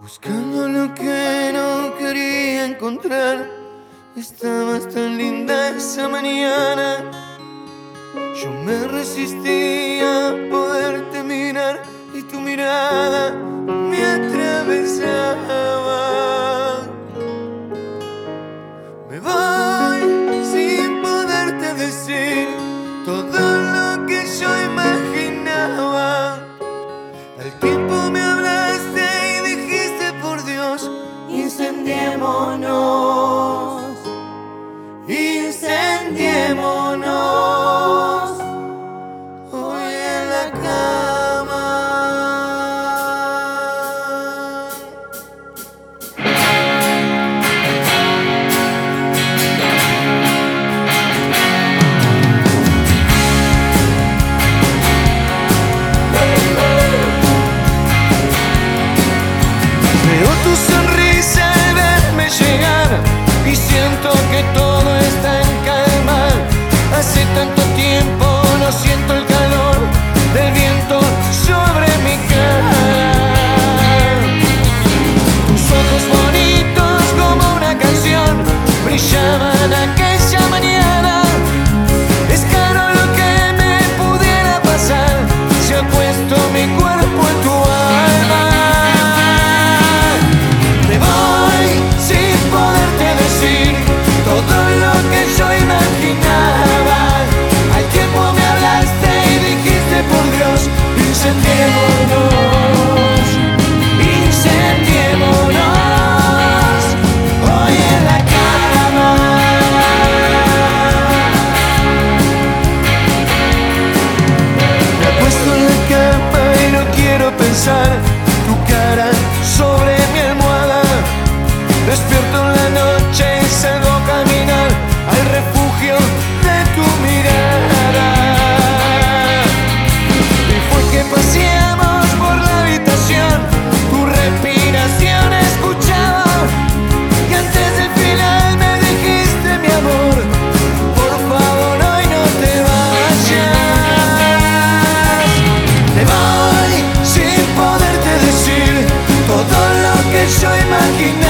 Buscando lo que no quería encontrar. Estabas tan linda esa mañana. Yo me resistía a poderte mirar y tu mirada me atravesaba. Me voy sin poderte decir todo lo que yo imaginaba. Al tiempo me hablaste y dijiste, por Dios, incendiémonos, incendiémonos hoy en la cama. Veo tu sonrisa al verme llegar y siento que todo está en calma. Hace tanto tiempo no siento el calor del viento sobre mi cara. Tus ojos bonitos como una canción brillaban aquella mañana. Es caro lo que me pudiera pasar si apuesto mi cuerpo en tu alma. Me voy sin poderte decir todo lo que yo imaginaba. Al tiempo me hablaste y dijiste, por Dios, incendiémonos, incendiémonos hoy en la cama. Me acuesto en la cama y no quiero pensar tu cara sobre mi almohada. Despierto en la noche y salgo a caminar al refugio de tu mirada. Y fue que paseamos por la habitación, tu respiración escuchaba. Y antes del final me dijiste, mi amor, por favor hoy no te vayas. Me voy sin poderte decir todo lo que yo imaginé.